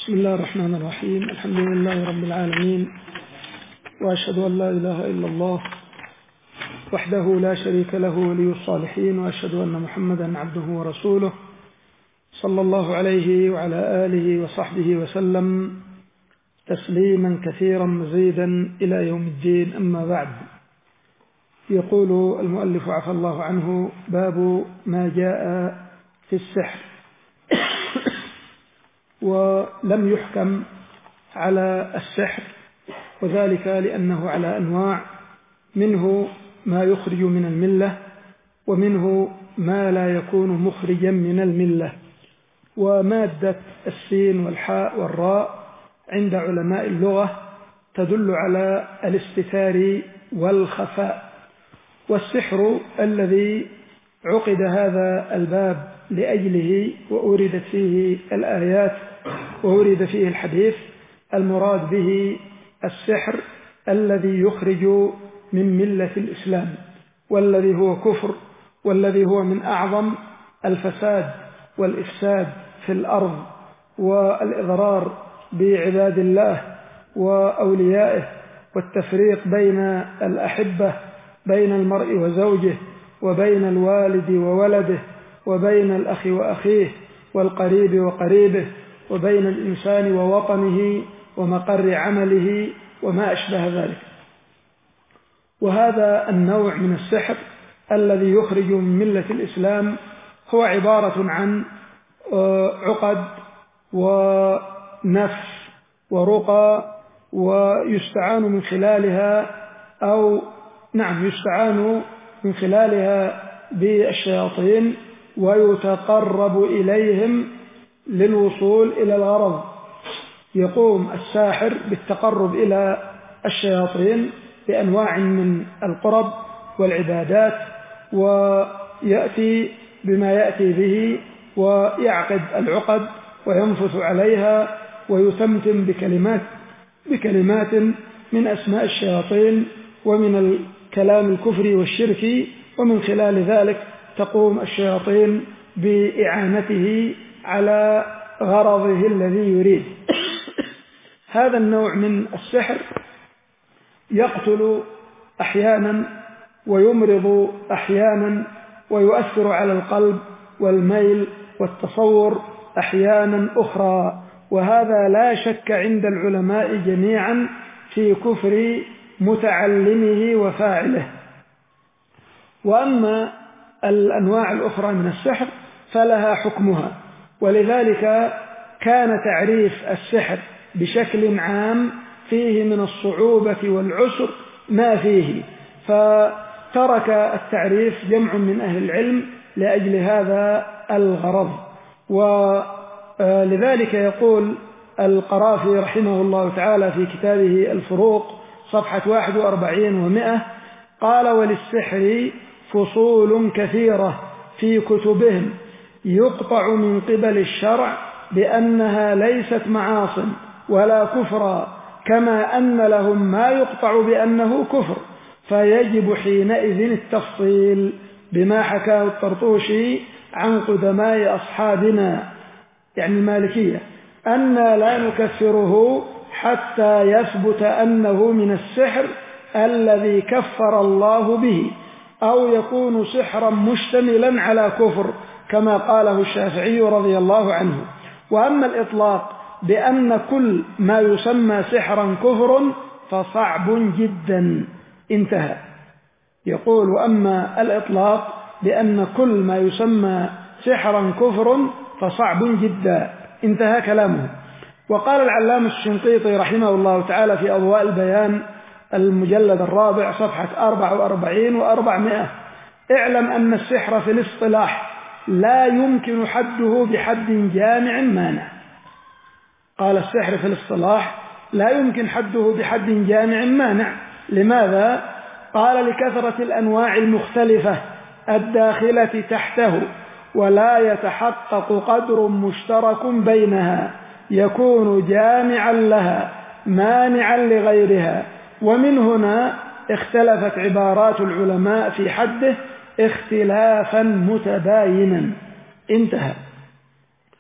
بسم الله الرحمن الرحيم. الحمد لله رب العالمين، وأشهد أن لا إله إلا الله وحده لا شريك له ولي الصالحين، وأشهد أن محمدا عبده ورسوله صلى الله عليه وعلى آله وصحبه وسلم تسليما كثيرا مزيدا إلى يوم الدين. أما بعد، يقول المؤلف عفى الله عنه: باب ما جاء في السحر. ولم يحكم على السحر، وذلك لأنه على أنواع، منه ما يخرج من الملة، ومنه ما لا يكون مخرجا من الملة. ومادة السين والحاء والراء عند علماء اللغة تدل على الاستتار والخفاء. والسحر الذي عقد هذا الباب لأجله وأوردت فيه الآيات وأورد فيه الحديث، المراد به السحر الذي يخرج من ملة الإسلام، والذي هو كفر، والذي هو من أعظم الفساد والإفساد في الأرض والإضرار بعباد الله وأوليائه، والتفريق بين الأحبة، بين المرء وزوجه، وبين الوالد وولده، وبين الأخ وأخيه، والقريب وقريبه، وبين الإنسان ووطنه ومقر عمله وما أشبه ذلك. وهذا النوع من السحر الذي يخرج من ملة الإسلام هو عبارة عن عقد ونفس ورقى، ويستعان من خلالها يستعان من خلالها بالشياطين، ويتقرب إليهم للوصول إلى الغرض. يقوم الساحر بالتقرب إلى الشياطين بأنواع من القرب والعبادات، ويأتي بما يأتي به، ويعقد العقد وينفث عليها، ويتمتم بكلمات من أسماء الشياطين ومن الكلام الكفري والشركي، ومن خلال ذلك تقوم الشياطين بإعانته على غرضه الذي يريد. هذا النوع من السحر يقتل أحيانا، ويمرض أحيانا، ويؤثر على القلب والميل والتصور أحيانا أخرى. وهذا لا شك عند العلماء جميعا في كفر متعلمه وفاعله. وأما الأنواع الأخرى من السحر فلها حكمها، ولذلك كان تعريف السحر بشكل عام فيه من الصعوبة والعسر ما فيه، فترك التعريف جمع من أهل العلم لأجل هذا الغرض. ولذلك يقول القرافي رحمه الله تعالى في كتابه الفروق صفحة 41 و100: قال: وللسحر فصول كثيرة في كتبهم يقطع من قبل الشرع بأنها ليست معاصٍ ولا كفرا، كما أن لهم ما يقطع بأنه كفر، فيجب حينئذ التفصيل، بما حكاه الطرطوشي عن قدماء أصحابنا يعني المالكية، أن لا نكفره حتى يثبت أنه من السحر الذي كفر الله به، أو يكون سحرا مشتملا على كفر، كما قاله الشافعي رضي الله عنه. وأما الإطلاق بأن كل ما يسمى سحرا كفر فصعب جدا. انتهى. يقول: وأما الإطلاق بأن كل ما يسمى سحرا كفر فصعب جدا. انتهى كلامه. وقال العلامة الشنقيطي رحمه الله تعالى في أضواء البيان المجلد 4 صفحة 44 و400: اعلم أن السحر في الاصطلاح لا يمكن حده بحد جامع مانع. قال: السحر في الاصطلاح لا يمكن حده بحد جامع مانع. لماذا؟ قال: لكثرة الأنواع المختلفة الداخلة تحته، ولا يتحقق قدر مشترك بينها يكون جامعا لها مانعا لغيرها. ومن هنا اختلفت عبارات العلماء في حده اختلافا متباينا. انتهى.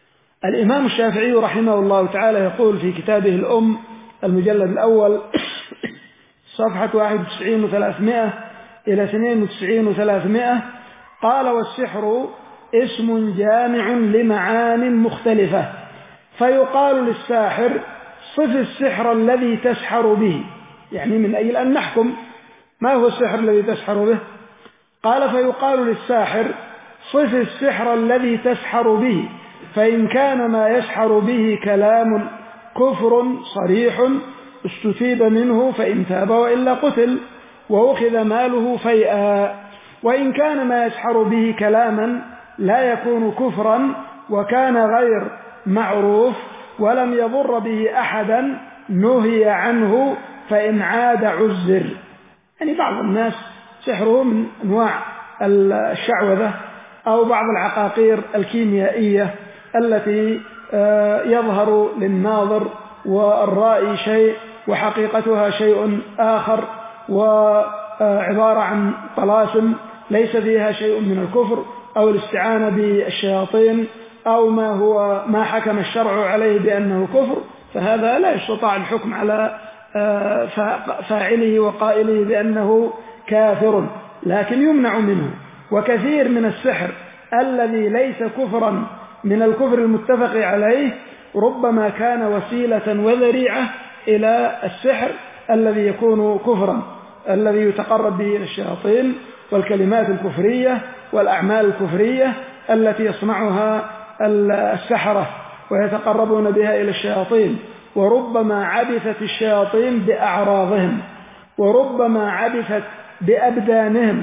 الإمام الشافعي رحمه الله تعالى يقول في كتابه الأم المجلد الأول صفحة 91 و300 إلى 92 و300 قال: والسحر اسم جامع لمعان مختلفة، فيقال للساحر: صف السحر الذي تسحر به. يعني من أجل أن نحكم ما هو السحر الذي تسحر به. قال: فيقال للساحر: صف السحر الذي تسحر به، فإن كان ما يسحر به كلام كفر صريح استتيب منه فإن تاب وإلا قتل وأخذ ماله فيئا، وإن كان ما يسحر به كلاما لا يكون كفرا وكان غير معروف ولم يضر به أحدا نهي عنه فإن عاد عزر. يعني بعض الناس سحره من أنواع الشعوذة أو بعض العقاقير الكيميائية التي يظهر للناظر والرائي شيء وحقيقتها شيء آخر، وعبارة عن طلاسم ليس فيها شيء من الكفر أو الاستعانة بالشياطين أو ما حكم الشرع عليه بأنه كفر، فهذا لا يستطاع الحكم على فاعله وقائله بأنه كافر، لكن يمنع منه. وكثير من السحر الذي ليس كفرا من الكفر المتفق عليه ربما كان وسيلة وذريعة إلى السحر الذي يكون كفرا، الذي يتقرب به إلى الشياطين والكلمات الكفرية والأعمال الكفرية التي يصنعها السحرة ويتقربون بها إلى الشياطين. وربما عبثت الشياطين بأعراضهم، وربما عبثت بأبدانهم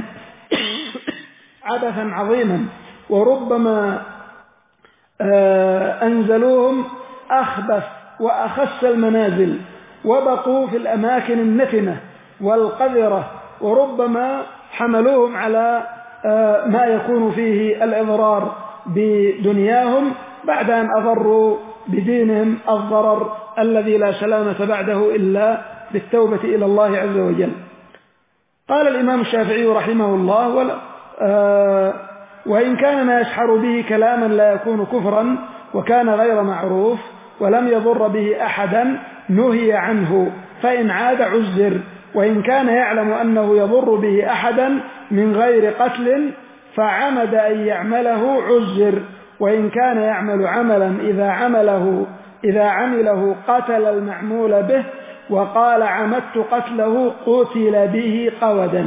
عبثا عظيما، وربما أنزلوهم أخبث وأخس المنازل وبقوا في الأماكن النتنة والقذرة، وربما حملوهم على ما يكون فيه الإضرار بدنياهم بعد أن أضروا بدينهم الضرر الذي لا سلامة بعده إلا بالتوبة إلى الله عز وجل. قال الإمام الشافعي رحمه الله: وإن كان ما يسحر به كلاما لا يكون كفرا وكان غير معروف ولم يضر به أحدا نهي عنه فإن عاد عزر، وإن كان يعلم أنه يضر به أحدا من غير قتل فعمد أن يعمله عزر، وإن كان يعمل عملا إذا عمله قتل المعمول به وقال عمدت قتله قتل به قودا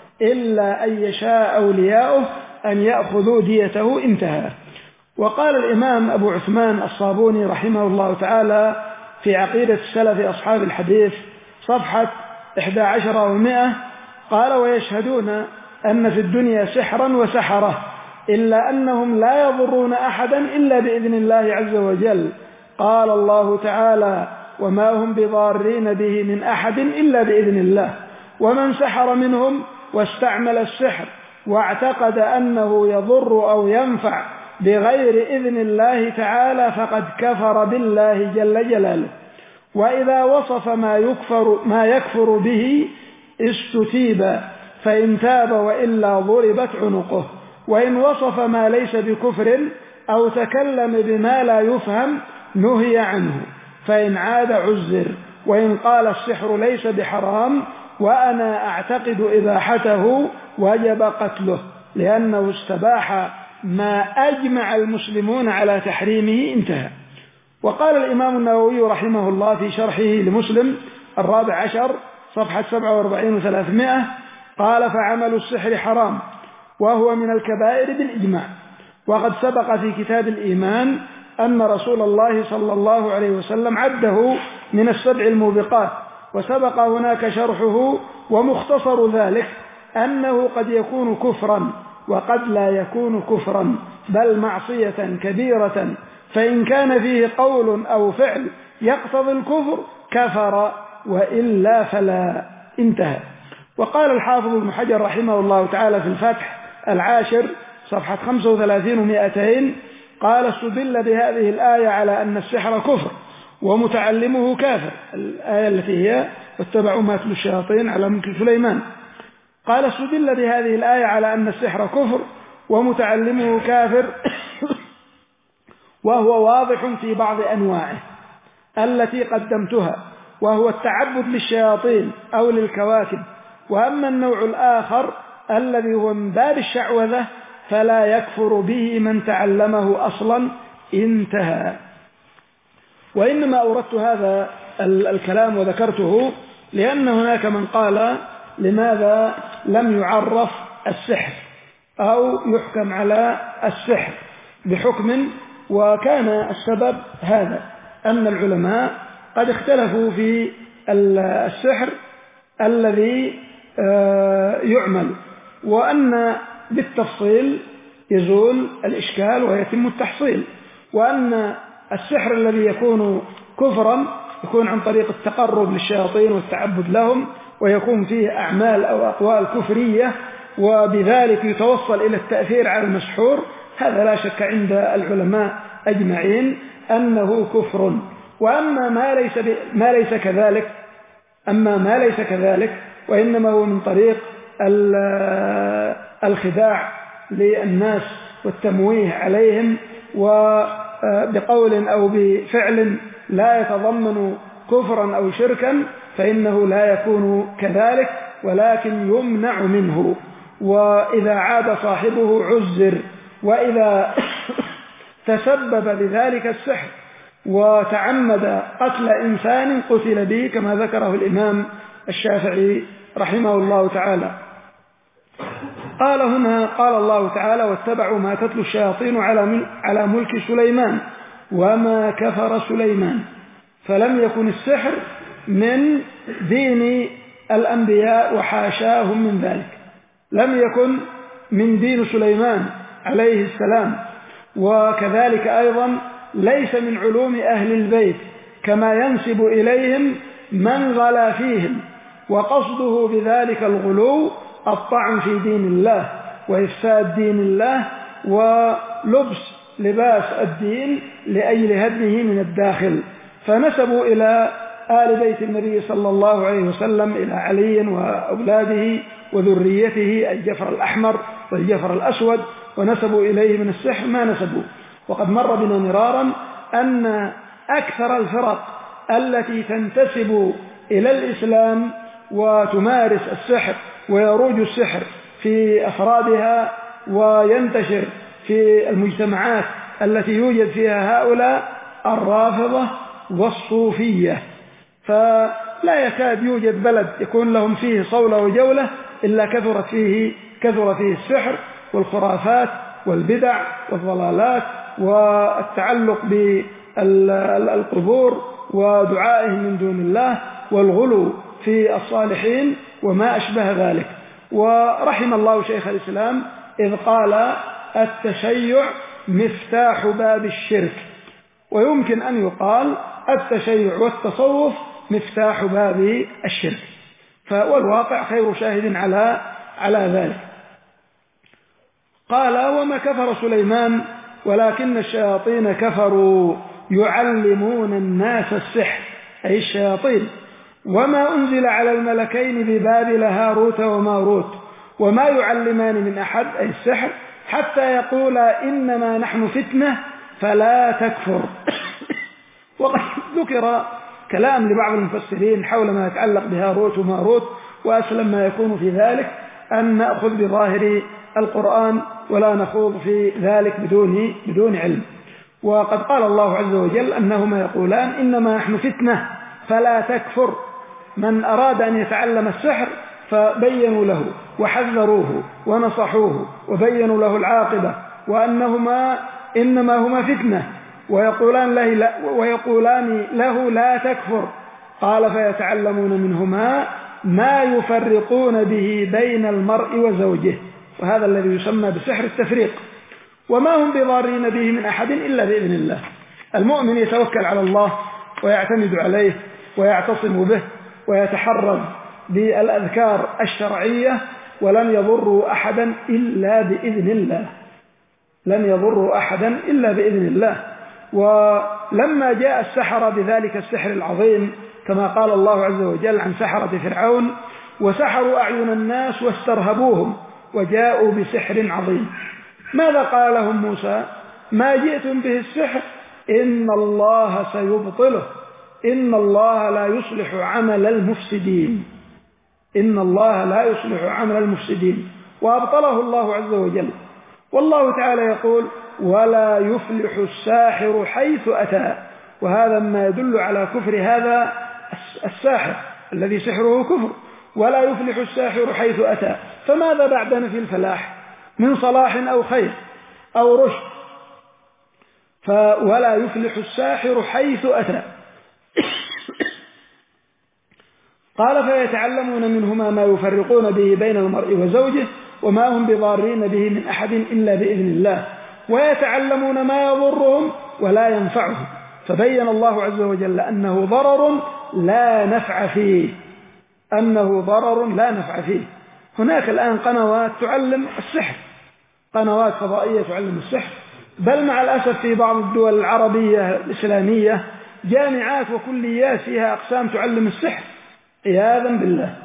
إلا أن يشاء أولياؤه أن يأخذوا ديته. انتهى. وقال الإمام أبو عثمان الصابوني رحمه الله تعالى في عقيدة السلف أصحاب الحديث صفحة 11 و100 قال: ويشهدون أن في الدنيا سحرا وسحرة إلا أنهم لا يضرون أحدا إلا بإذن الله عز وجل. قال الله تعالى: وما هم بضارين به من أحد إلا بإذن الله. ومن سحر منهم واستعمل السحر واعتقد أنه يضر أو ينفع بغير إذن الله تعالى فقد كفر بالله جل جلاله. وإذا وصف ما يكفر به استتيب فإن تاب وإلا ضربت عنقه، وإن وصف ما ليس بكفر أو تكلم بما لا يفهم نهي عنه فإن عاد عزر، وإن قال السحر ليس بحرام وأنا أعتقد إباحته وجب قتله لأنه استباح ما أجمع المسلمون على تحريمه. انتهى. وقال الإمام النووي رحمه الله في شرحه لمسلم 14 صفحة 47 و300 قال: فعمل السحر حرام وهو من الكبائر بالإجماع. وقد سبق في كتاب الإيمان أن رسول الله صلى الله عليه وسلم عده من السبع الموبقات، وسبق هناك شرحه، ومختصر ذلك أنه قد يكون كفرا وقد لا يكون كفرا بل معصية كبيرة، فإن كان فيه قول أو فعل يقتضي الكفر كفر وإلا فلا. انتهى. وقال الحافظ ابن حجر رحمه الله تعالى في الفتح 10 صفحة 35 و200 قال: استدل بهذه الآية على أن السحر كفر ومتعلمه كافر. الآية التي هي واتبعوا ما تتلو الشياطين على ملك سليمان. قال: استدل بهذه الآية على أن السحر كفر ومتعلمه كافر وهو واضح في بعض أنواعه التي قدمتها، وهو التعبد للشياطين أو للكواكب. وأما النوع الآخر الذي هو من باب الشعوذة فلا يكفر به من تعلمه أصلا. انتهى. وإنما أوردت هذا الكلام وذكرته لأن هناك من قال لماذا لم يعرف السحر أو يحكم على السحر بحكم، وكان السبب هذا أن العلماء قد اختلفوا في السحر الذي يعمل، وأن بالتفصيل يزول الإشكال ويتم التحصيل، وأن السحر الذي يكون كفرا يكون عن طريق التقرب للشياطين والتعبد لهم، ويكون فيه أعمال أو أقوال كفرية وبذلك يتوصل إلى التأثير على المسحور. هذا لا شك عند العلماء أجمعين أنه كفر. وأما ما ليس كذلك وإنما هو من طريق الخداع للناس والتمويه عليهم وبقول أو بفعل لا يتضمن كفرا أو شركا، فإنه لا يكون كذلك ولكن يمنع منه، وإذا عاد صاحبه عزر. وإذا تسبب بذلك السحر وتعمد قتل إنسان قتل به كما ذكره الإمام الشافعي رحمه الله تعالى. قال هنا قال الله تعالى: واتبعوا ما تتلو الشياطين على ملك سليمان وما كفر سليمان. فلم يكن السحر من دين الأنبياء وحاشاهم من ذلك، لم يكن من دين سليمان عليه السلام، وكذلك أيضا ليس من علوم أهل البيت كما ينسب إليهم من غلا فيهم، وقصده بذلك الغلو الطعن في دين الله وإفساد دين الله ولبس لباس الدين لأجل هدمه من الداخل. فنسبوا إلى آل بيت النبي صلى الله عليه وسلم إلى علي وأولاده وذريته الجفر الأحمر والجفر الأسود، ونسبوا إليه من السحر ما نسبوا. وقد مر بنا مرارا أن أكثر الفرق التي تنتسب إلى الإسلام وتمارس السحر ويروج السحر في أفرادها وينتشر في المجتمعات التي يوجد فيها هؤلاء الرافضة والصوفية، فلا يكاد يوجد بلد يكون لهم فيه صولة وجولة إلا كثر فيه السحر والخرافات والبدع والضلالات والتعلق بالقبور ودعائهم من دون الله والغلو في الصالحين وما أشبه ذلك. ورحم الله شيخ الإسلام إذ قال: التشيع مفتاح باب الشرك. ويمكن أن يقال التشيع والتصوف مفتاح باب الشرك، والواقع خير شاهد على ذلك. قال: وما كفر سليمان ولكن الشياطين كفروا يعلمون الناس السحر، أي الشياطين. وما أنزل على الملكين ببابل هاروت وماروت وما يعلمان من أحد، أي السحر، حتى يقولا إنما نحن فتنة فلا تكفر. وقد ذكر كلام لبعض المفسرين حول ما يتعلق بهاروت وماروت، وأسلم ما يكون في ذلك أن نأخذ بظاهر القرآن ولا نخوض في ذلك بدون علم. وقد قال الله عز وجل أنهما يقولان إنما نحن فتنة فلا تكفر. من أراد أن يتعلم السحر فبينوا له وحذروه ونصحوه وبينوا له العاقبة وأنهما إنما هما فتنة، ويقولان له لا تكفر. قال: فيتعلمون منهما ما يفرقون به بين المرء وزوجه، وهذا الذي يسمى بسحر التفريق. وما هم بضارين به من أحد إلا بإذن الله. المؤمن يتوكل على الله ويعتمد عليه ويعتصم به ويتحرز بالأذكار الشرعية، ولن يضروا أحدا إلا بإذن الله، لن يضروا أحدا إلا بإذن الله. ولما جاء السحرة بذلك السحر العظيم كما قال الله عز وجل عن سحرة فرعون: وسحروا أعين الناس واسترهبوهم وجاءوا بسحر عظيم. ماذا قال لهم موسى؟ ما جئتم به السحر إن الله سيبطله إن الله لا يصلح عمل المفسدين إن الله لا يصلح عمل المفسدين، وأبطله الله عز وجل. والله تعالى يقول ولا يفلح الساحر حيث أتى، وهذا ما يدل على كفر هذا الساحر الذي سحره كفر. ولا يفلح الساحر حيث أتى، فماذا بعد نفي الفلاح من صلاح أو خير أو رشد؟ ولا يفلح الساحر حيث أتى. قال فيتعلمون منهما ما يفرقون به بين المرء وزوجه وما هم بضارين به من أحد إلا بإذن الله، ويتعلمون ما يضرهم ولا ينفعهم. فبين الله عز وجل أنه ضرر لا نفع فيه أنه ضرر لا نفع فيه. هناك الآن قنوات تعلم السحر، قنوات فضائية تعلم السحر، بل مع الأسف في بعض الدول العربية الإسلامية جامعات وكليات فيها أقسام تعلم السحر عياذا بالله.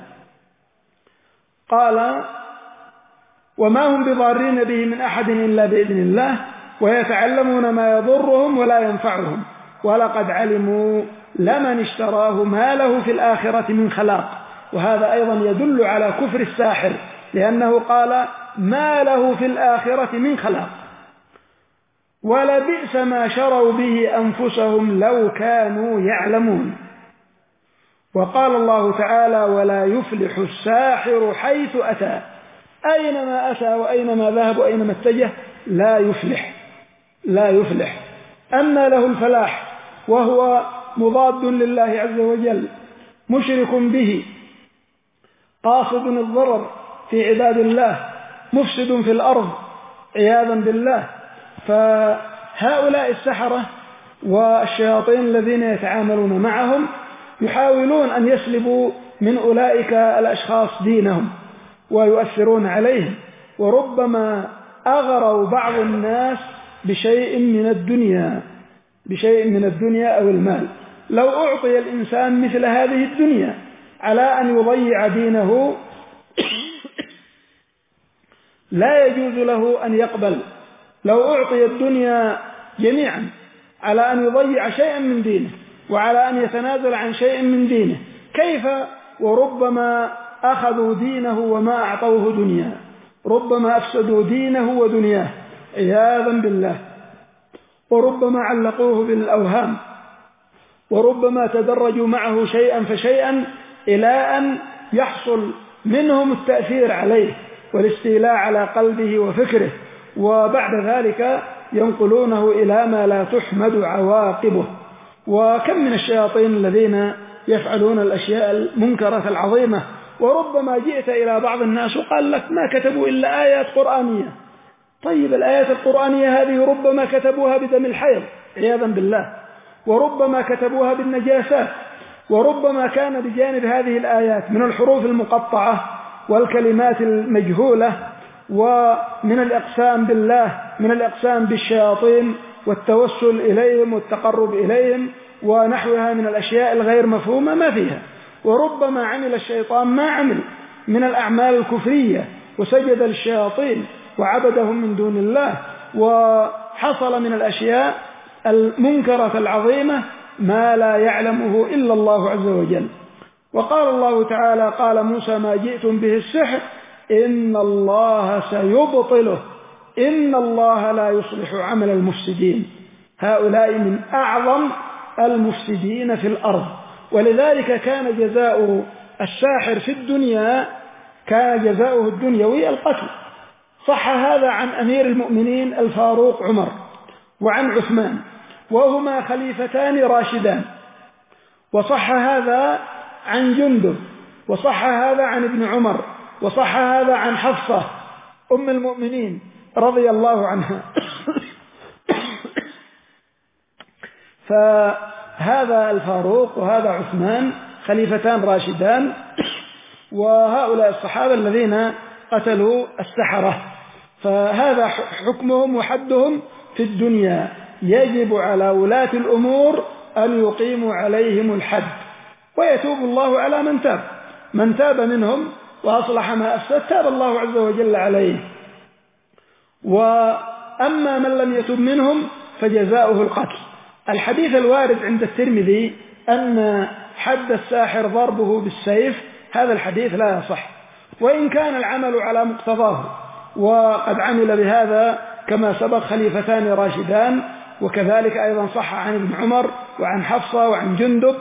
قال وما هم بضارين به من أحد إلا بإذن الله ويتعلمون ما يضرهم ولا ينفعهم ولقد علموا لمن اشتراه ما له في الآخرة من خلاق. وهذا أيضا يدل على كفر الساحر، لأنه قال ما له في الآخرة من خلاق. ولبئس ما شروا به أنفسهم لو كانوا يعلمون. وقال الله تعالى ولا يفلح الساحر حيث أتى، أينما أتى وأينما ذهب وأينما اتجه لا يفلح. أما له الفلاح وهو مضاد لله عز وجل، مشرك به، قاصد الضرر في عباد الله، مفسد في الأرض عياذا بالله. فهؤلاء السحرة والشياطين الذين يتعاملون معهم يحاولون أن يسلبوا من أولئك الأشخاص دينهم ويؤثرون عليهم، وربما أغروا بعض الناس بشيء من الدنيا أو المال. لو أعطي الإنسان مثل هذه الدنيا على أن يضيع دينه لا يجوز له أن يقبل. لو أعطي الدنيا جميعا على أن يضيع شيئا من دينه وعلى أن يتنازل عن شيء من دينه، كيف وربما أخذوا دينه وما أعطوه دنيا، ربما أفسدوا دينه ودنياه عياذا بالله، وربما علقوه بالأوهام، وربما تدرجوا معه شيئا فشيئا إلى أن يحصل منهم التأثير عليه والاستيلاء على قلبه وفكره، وبعد ذلك ينقلونه إلى ما لا تحمد عواقبه. وكم من الشياطين الذين يفعلون الأشياء المنكرة العظيمة، وربما جئت إلى بعض الناس وقال لك ما كتبوا إلا آيات قرآنية. طيب الآيات القرآنية هذه ربما كتبوها بدم الحيض عياذا بالله، وربما كتبوها بالنجاسات، وربما كان بجانب هذه الآيات من الحروف المقطعة والكلمات المجهولة ومن الإقسام بالله، من الإقسام بالشياطين والتوسل إليهم والتقرب إليهم ونحوها من الأشياء الغير مفهومة ما فيها. وربما عمل الشيطان ما عمل من الأعمال الكفرية وسجد للشياطين وعبدهم من دون الله، وحصل من الأشياء المنكرة العظيمة ما لا يعلمه إلا الله عز وجل. وقال الله تعالى قال موسى ما جئتم به السحر إن الله سيبطله إن الله لا يصلح عمل المفسدين. هؤلاء من أعظم المفسدين في الأرض، ولذلك كان جزاء الساحر في الدنيا كان جزاؤه الدنيوي القتل. صح هذا عن أمير المؤمنين الفاروق عمر وعن عثمان وهما خليفتان راشدان، وصح هذا عن جندب، وصح هذا عن ابن عمر، وصح هذا عن حفصة أم المؤمنين رضي الله عنها. فهذا الفاروق وهذا عثمان خليفتان راشدان، وهؤلاء الصحابة الذين قتلوا السحرة، فهذا حكمهم وحدهم في الدنيا. يجب على ولاة الأمور أن يقيموا عليهم الحد ويتوب الله على من تاب منهم وأصلح ما أفسد تاب الله عز وجل عليه. وأما من لم يتب منهم فجزاؤه القتل. الحديث الوارد عند الترمذي أن حد الساحر ضربه بالسيف، هذا الحديث لا يصح، وإن كان العمل على مقتضاه، وقد عمل بهذا كما سبق خليفتان راشدان، وكذلك أيضا صح عن ابن عمر وعن حفصة وعن جندب،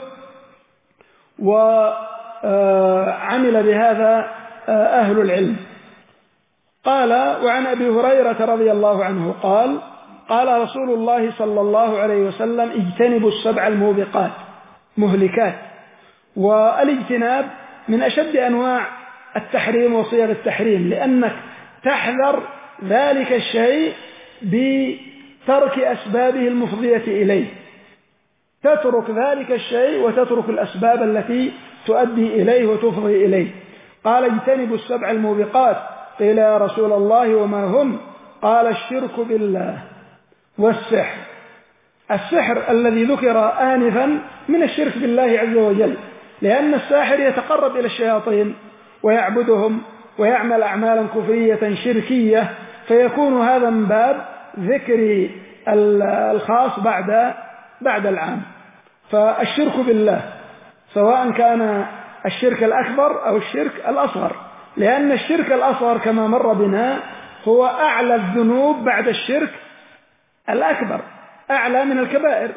وعمل بهذا أهل العلم. قال: وعن أبي هريرة رضي الله عنه قال: قال رسول الله صلى الله عليه وسلم: اجتنبوا السبع الموبقات مهلكات. والاجتناب من أشد أنواع التحريم وصيغ التحريم، لأنك تحذر ذلك الشيء بترك أسبابه المفضية إليه، تترك ذلك الشيء وتترك الأسباب التي تؤدي إليه وتفضي إليه. قال: اجتنبوا السبع الموبقات. قيل: يا رسول الله وما هن؟ قال: الشرك بالله والسحر. السحر الذي ذكر آنفا من الشرك بالله عز وجل، لأن الساحر يتقرب إلى الشياطين ويعبدهم ويعمل أعمالا كفرية شركية، فيكون هذا من باب ذكر الخاص بعد العام. فالشرك بالله سواء كان الشرك الأكبر أو الشرك الأصغر، لأن الشرك الأصغر كما مر بنا هو أعلى الذنوب بعد الشرك الأكبر، أعلى من الكبائر.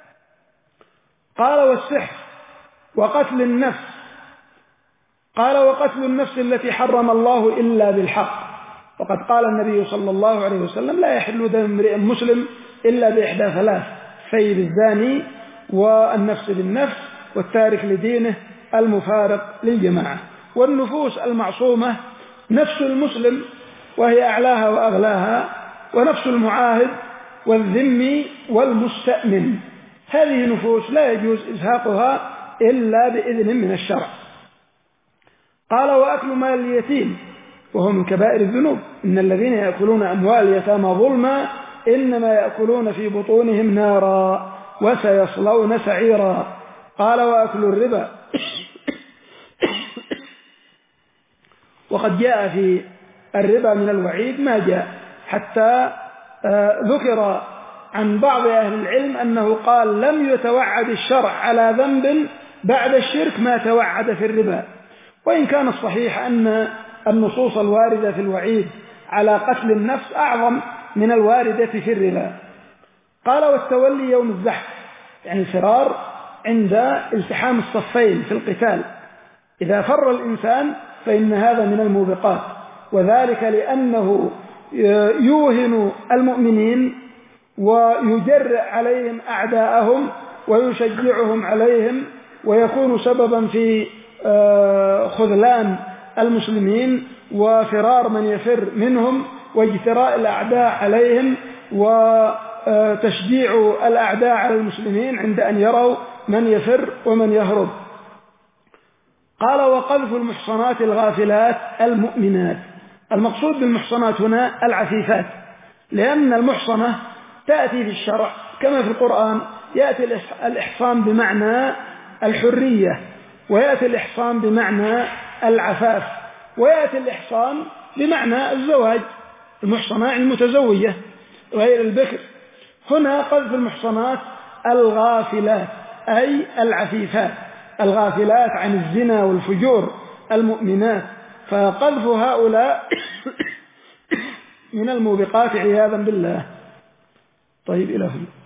قال: والسحر وقتل النفس. قال: وقتل النفس التي حرم الله إلا بالحق. وقد قال النبي صلى الله عليه وسلم: لا يحل دم امرئ مسلم إلا بإحدى ثلاث: سيد الزاني، والنفس بالنفس، والتارك لدينه، المفارق للجماعة. والنفوس المعصومة نفس المسلم وهي أعلاها وأغلاها، ونفس المعاهد والذمي والمستأمن. هذه نفوس لا يجوز إزهاقها إلا بإذن من الشرع. قال: وأكل مال اليتيم وهو من كبائر الذنوب. إن الذين يأكلون أموال اليتامى ظلما إنما يأكلون في بطونهم نارا وسيصلون سعيرا. قال: وأكل الربا. وقد جاء في الربا من الوعيد ما جاء، حتى ذكر عن بعض أهل العلم أنه قال: لم يتوعد الشرع على ذنب بعد الشرك ما توعد في الربا. وإن كان الصحيح أن النصوص الواردة في الوعيد على قتل النفس أعظم من الواردة في الربا. قال: والتولي يوم الزحف، يعني الفرار عند التحام الصفين في القتال، إذا فر الإنسان فإن هذا من الموبقات، وذلك لأنه يوهن المؤمنين ويجرئ عليهم أعداءهم ويشجعهم عليهم، ويكون سببا في خذلان المسلمين وفرار من يفر منهم، واجتراء الأعداء عليهم، وتشجيع الأعداء على المسلمين عند أن يروا من يفر ومن يهرب. قال: وقذف المحصنات الغافلات المؤمنات. المقصود بالمحصنات هنا العفيفات، لأن المحصنة تأتي في الشرع كما في القرآن، يأتي الإحصان بمعنى الحرية، ويأتي الإحصان بمعنى العفاف، ويأتي الإحصان بمعنى الزواج، المحصنة المتزوجة غير البكر. هنا قذف المحصنات الغافلات أي العفيفات، الغافلات عن الزنا والفجور المؤمنات، فقذف هؤلاء من الموبقات عياذا بالله. طيب إلى هنا.